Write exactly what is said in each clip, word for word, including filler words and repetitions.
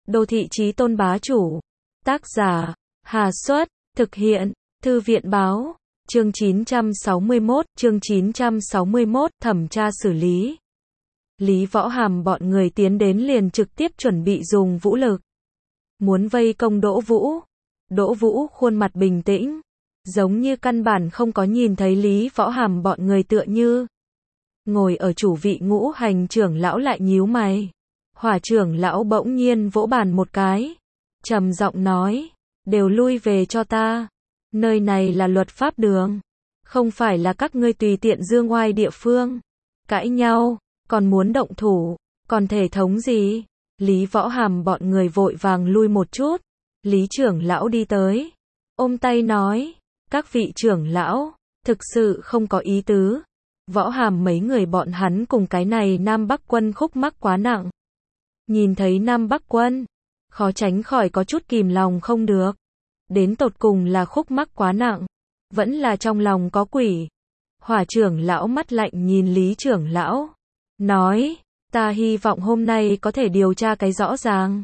Đô thị chí tôn bá chủ. Tác giả, Hà Xuất, thực hiện, Thư viện báo, chương chín trăm sáu mươi mốt, chương chín trăm sáu mươi mốt, thẩm tra xử lý. Lý Võ Hàm bọn người tiến đến liền trực tiếp chuẩn bị dùng vũ lực. Muốn vây công Đỗ Vũ. Đỗ Vũ khuôn mặt bình tĩnh, giống như căn bản không có nhìn thấy Lý Võ Hàm bọn người tựa như. Ngồi ở chủ vị Ngũ Hành trưởng lão lại nhíu mày. Hỏa trưởng lão bỗng nhiên vỗ bàn một cái, trầm giọng nói, đều lui về cho ta. Nơi này là luật pháp đường, không phải là các ngươi tùy tiện dương oai địa phương. Cãi nhau, còn muốn động thủ, còn thể thống gì? Lý Võ Hàm bọn người vội vàng lui một chút. Lý trưởng lão đi tới, ôm tay nói, các vị trưởng lão, thực sự không có ý tứ. Võ Hàm mấy người bọn hắn cùng cái này Nam Bắc quân khúc mắc quá nặng. Nhìn thấy Nam Bắc quân, khó tránh khỏi có chút kìm lòng không được. Đến tột cùng là khúc mắc quá nặng, vẫn là trong lòng có quỷ. Hỏa trưởng lão mắt lạnh nhìn Lý trưởng lão, nói, ta hy vọng hôm nay có thể điều tra cái rõ ràng.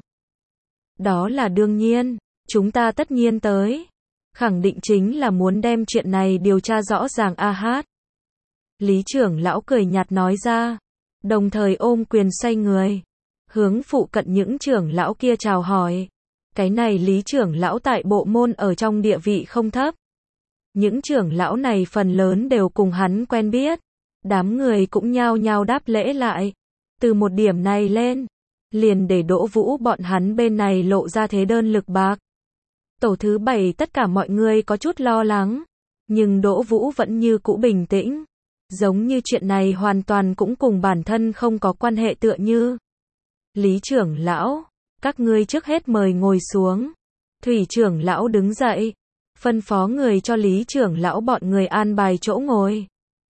Đó là đương nhiên, chúng ta tất nhiên tới. Khẳng định chính là muốn đem chuyện này điều tra rõ ràng a hát. Lý trưởng lão cười nhạt nói ra, đồng thời ôm quyền xoay người, hướng phụ cận những trưởng lão kia chào hỏi. Cái này Lý trưởng lão tại bộ môn ở trong địa vị không thấp. Những trưởng lão này phần lớn đều cùng hắn quen biết. Đám người cũng nhao nhao đáp lễ lại. Từ một điểm này lên, liền để Đỗ Vũ bọn hắn bên này lộ ra thế đơn lực bạc. Tổ thứ bảy tất cả mọi người có chút lo lắng, nhưng Đỗ Vũ vẫn như cũ bình tĩnh. Giống như chuyện này hoàn toàn cũng cùng bản thân không có quan hệ tựa như. Lý trưởng lão, các ngươi trước hết mời ngồi xuống. Thủy trưởng lão đứng dậy, phân phó người cho Lý trưởng lão bọn người an bài chỗ ngồi.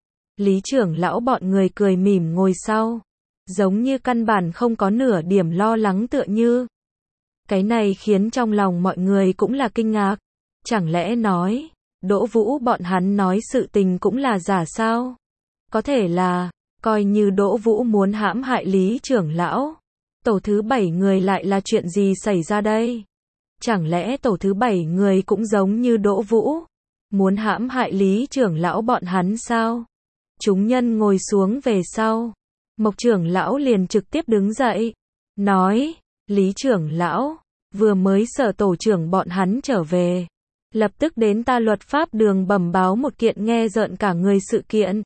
Lý trưởng lão bọn người cười mỉm ngồi sau, giống như căn bản không có nửa điểm lo lắng tựa như. Cái này khiến trong lòng mọi người cũng là kinh ngạc. Chẳng lẽ nói, Đỗ Vũ bọn hắn nói sự tình cũng là giả sao? Có thể là, coi như Đỗ Vũ muốn hãm hại Lý trưởng lão. Tổ thứ bảy người lại là chuyện gì xảy ra đây? Chẳng lẽ tổ thứ bảy người cũng giống như Đỗ Vũ, muốn hãm hại Lý trưởng lão bọn hắn sao? Chúng nhân ngồi xuống về sau. Mộc trưởng lão liền trực tiếp đứng dậy, nói, Lý trưởng lão, vừa mới sở tổ trưởng bọn hắn trở về. Lập tức đến ta luật pháp đường bẩm báo một kiện nghe rợn cả người sự kiện.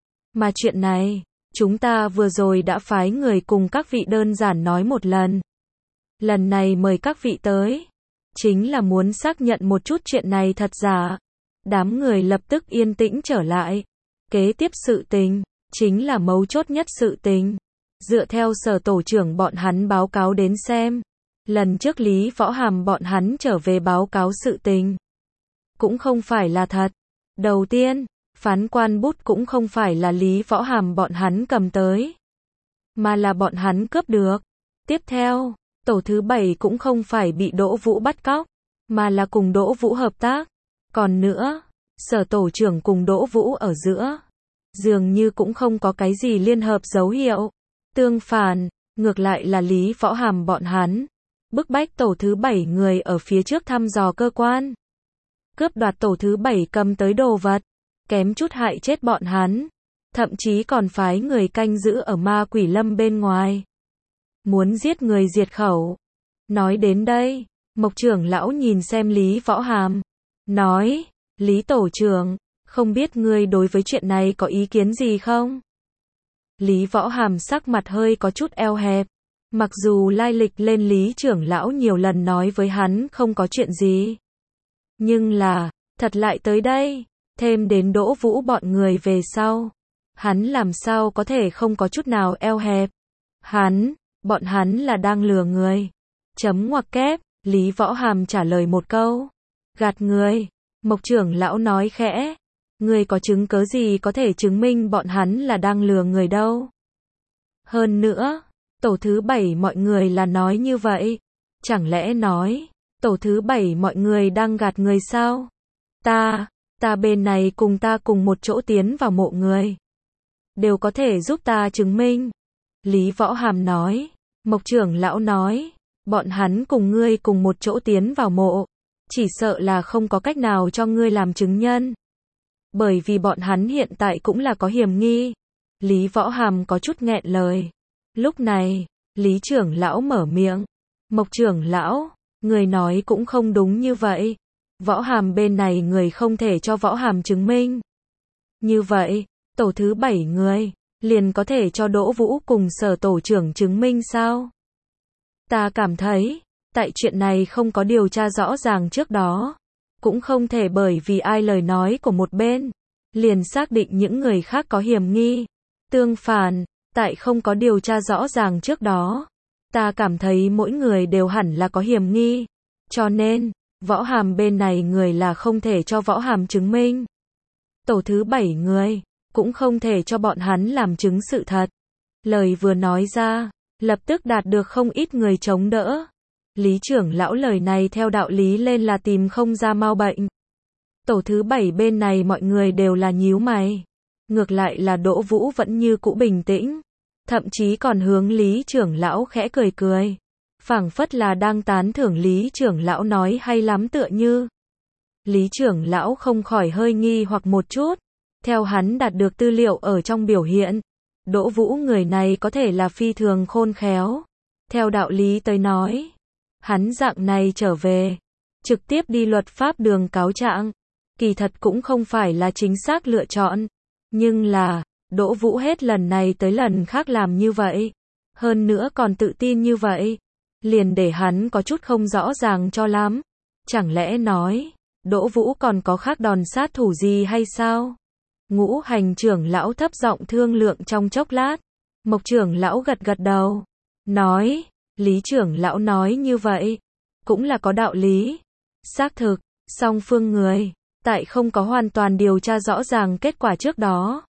Mà chuyện này, chúng ta vừa rồi đã phái người cùng các vị đơn giản nói một lần. Lần này mời các vị tới, chính là muốn xác nhận một chút chuyện này thật giả. Đám người lập tức yên tĩnh trở lại. Kế tiếp sự tình, chính là mấu chốt nhất sự tình. Dựa theo sở tổ trưởng bọn hắn báo cáo đến xem, lần trước Lý Võ Hàm bọn hắn trở về báo cáo sự tình, cũng không phải là thật. Đầu tiên, phán quan bút cũng không phải là Lý Võ Hàm bọn hắn cầm tới, mà là bọn hắn cướp được. Tiếp theo, tổ thứ bảy cũng không phải bị Đỗ Vũ bắt cóc, mà là cùng Đỗ Vũ hợp tác. Còn nữa, sở tổ trưởng cùng Đỗ Vũ ở giữa, dường như cũng không có cái gì liên hợp dấu hiệu. Tương phản, ngược lại là Lý Võ Hàm bọn hắn bức bách tổ thứ bảy người ở phía trước thăm dò cơ quan, cướp đoạt tổ thứ bảy cầm tới đồ vật, kém chút hại chết bọn hắn, thậm chí còn phái người canh giữ ở Ma Quỷ Lâm bên ngoài, muốn giết người diệt khẩu. Nói đến đây, Mộc trưởng lão nhìn xem Lý Võ Hàm, nói, Lý tổ trưởng, không biết ngươi đối với chuyện này có ý kiến gì không? Lý Võ Hàm sắc mặt hơi có chút eo hẹp. Mặc dù lai lịch lên Lý trưởng lão nhiều lần nói với hắn không có chuyện gì, nhưng là, thật lại tới đây, thêm đến Đỗ Vũ bọn người về sau, hắn làm sao có thể không có chút nào eo hẹp. Hắn, bọn hắn là đang lừa người. Chấm ngoặc kép, Lý Võ Hàm trả lời một câu, gạt người. Mộc trưởng lão nói khẽ, ngươi có chứng cớ gì có thể chứng minh bọn hắn là đang lừa người đâu? Hơn nữa, tổ thứ bảy mọi người là nói như vậy, chẳng lẽ nói, tổ thứ bảy mọi người đang gạt người sao? Ta, ta bên này cùng ta cùng một chỗ tiến vào mộ người, đều có thể giúp ta chứng minh. Lý Võ Hàm nói, Mộc trưởng lão nói, bọn hắn cùng ngươi cùng một chỗ tiến vào mộ, chỉ sợ là không có cách nào cho ngươi làm chứng nhân. Bởi vì bọn hắn hiện tại cũng là có hiểm nghi. Lý Võ Hàm có chút nghẹn lời. Lúc này, Lý trưởng lão mở miệng. Mộc trưởng lão, người nói cũng không đúng như vậy. Võ Hàm bên này người không thể cho Võ Hàm chứng minh. Như vậy, tổ thứ bảy người, liền có thể cho Đỗ Vũ cùng Sở tổ trưởng chứng minh sao? Ta cảm thấy, tại chuyện này không có điều tra rõ ràng trước đó, cũng không thể bởi vì ai lời nói của một bên, liền xác định những người khác có hiểm nghi. Tương phản, tại không có điều tra rõ ràng trước đó, ta cảm thấy mỗi người đều hẳn là có hiểm nghi. Cho nên, Võ Hàm bên này người là không thể cho Võ Hàm chứng minh. Tổ thứ bảy người, cũng không thể cho bọn hắn làm chứng sự thật. Lời vừa nói ra, lập tức đạt được không ít người chống đỡ. Lý trưởng lão lời này theo đạo lý lên là tìm không ra mau bệnh. Tổ thứ bảy bên này mọi người đều là nhíu mày. Ngược lại là Đỗ Vũ vẫn như cũ bình tĩnh. Thậm chí còn hướng Lý trưởng lão khẽ cười cười. Phảng phất là đang tán thưởng Lý trưởng lão nói hay lắm tựa như. Lý trưởng lão không khỏi hơi nghi hoặc một chút. Theo hắn đạt được tư liệu ở trong biểu hiện, Đỗ Vũ người này có thể là phi thường khôn khéo. Theo đạo lý tới nói, hắn dạng này trở về, trực tiếp đi luật pháp đường cáo trạng, kỳ thật cũng không phải là chính xác lựa chọn. Nhưng là, Đỗ Vũ hết lần này tới lần khác làm như vậy, hơn nữa còn tự tin như vậy, liền để hắn có chút không rõ ràng cho lắm. Chẳng lẽ nói, Đỗ Vũ còn có khác đòn sát thủ gì hay sao? Ngũ Hành trưởng lão thấp giọng thương lượng trong chốc lát. Mộc trưởng lão gật gật đầu, nói, Lý trưởng lão nói như vậy, cũng là có đạo lý. Xác thực, song phương người, tại không có hoàn toàn điều tra rõ ràng kết quả trước đó,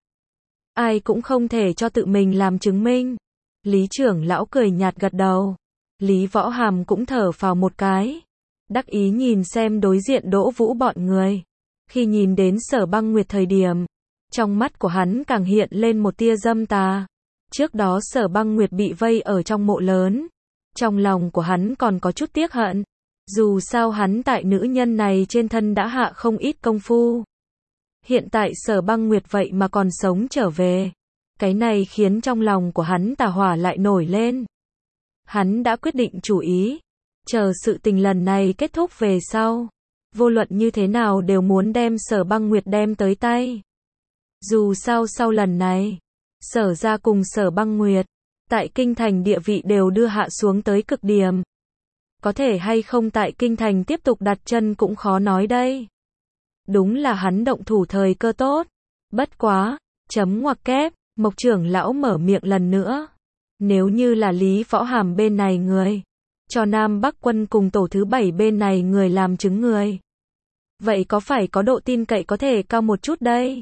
ai cũng không thể cho tự mình làm chứng minh. Lý trưởng lão cười nhạt gật đầu. Lý Võ Hàm cũng thở phào một cái, đắc ý nhìn xem đối diện Đỗ Vũ bọn người. Khi nhìn đến Sở Băng Nguyệt thời điểm, trong mắt của hắn càng hiện lên một tia dâm tà. Trước đó Sở Băng Nguyệt bị vây ở trong mộ lớn, trong lòng của hắn còn có chút tiếc hận. Dù sao hắn tại nữ nhân này trên thân đã hạ không ít công phu. Hiện tại Sở Băng Nguyệt vậy mà còn sống trở về. Cái này khiến trong lòng của hắn tà hỏa lại nổi lên. Hắn đã quyết định chủ ý, chờ sự tình lần này kết thúc về sau, vô luận như thế nào đều muốn đem Sở Băng Nguyệt đem tới tay. Dù sao sau lần này, Sở gia cùng Sở Băng Nguyệt, tại kinh thành địa vị đều đưa hạ xuống tới cực điểm. Có thể hay không tại kinh thành tiếp tục đặt chân cũng khó nói đây. Đúng là hắn động thủ thời cơ tốt. Bất quá, chấm ngoặc kép, Mộc trưởng lão mở miệng lần nữa. Nếu như là Lý Võ Hàm bên này người, cho Nam Bắc quân cùng tổ thứ bảy bên này người làm chứng người, vậy có phải có độ tin cậy có thể cao một chút đây?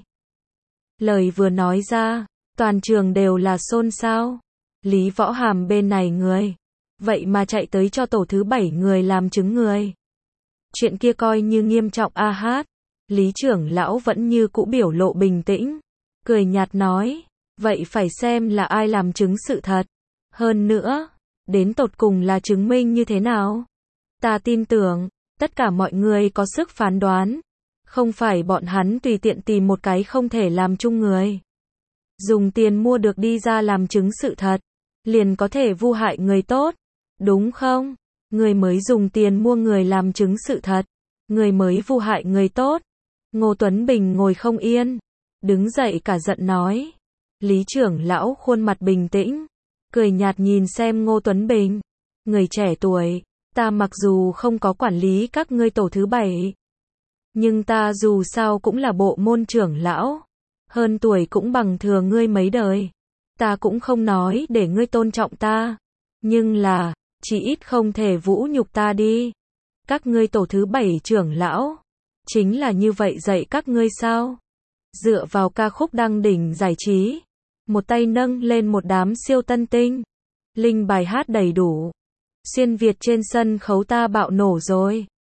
Lời vừa nói ra, toàn trường đều là xôn xao. Lý Võ Hàm bên này người, vậy mà chạy tới cho tổ thứ bảy người làm chứng người. Chuyện kia coi như nghiêm trọng a hát. Lý trưởng lão vẫn như cũ biểu lộ bình tĩnh, cười nhạt nói, vậy phải xem là ai làm chứng sự thật. Hơn nữa, đến tột cùng là chứng minh như thế nào? Ta tin tưởng, tất cả mọi người có sức phán đoán. Không phải bọn hắn tùy tiện tìm một cái không thể làm chung người, dùng tiền mua được đi ra làm chứng sự thật, liền có thể vu hại người tốt. Đúng không? Người mới dùng tiền mua người làm chứng sự thật, người mới vu hại người tốt. Ngô Tuấn Bình ngồi không yên, đứng dậy cả giận nói. Lý trưởng lão khuôn mặt bình tĩnh, cười nhạt nhìn xem Ngô Tuấn Bình. Người trẻ tuổi, ta mặc dù không có quản lý các ngươi tổ thứ bảy, nhưng ta dù sao cũng là bộ môn trưởng lão, hơn tuổi cũng bằng thừa ngươi mấy đời. Ta cũng không nói để ngươi tôn trọng ta, nhưng là, chỉ ít không thể vũ nhục ta đi. Các ngươi tổ thứ bảy trưởng lão, chính là như vậy dạy các ngươi sao? Dựa vào ca khúc đăng đỉnh giải trí, một tay nâng lên một đám siêu tân tinh, linh bài hát đầy đủ, xuyên Việt trên sân khấu ta bạo nổ rồi.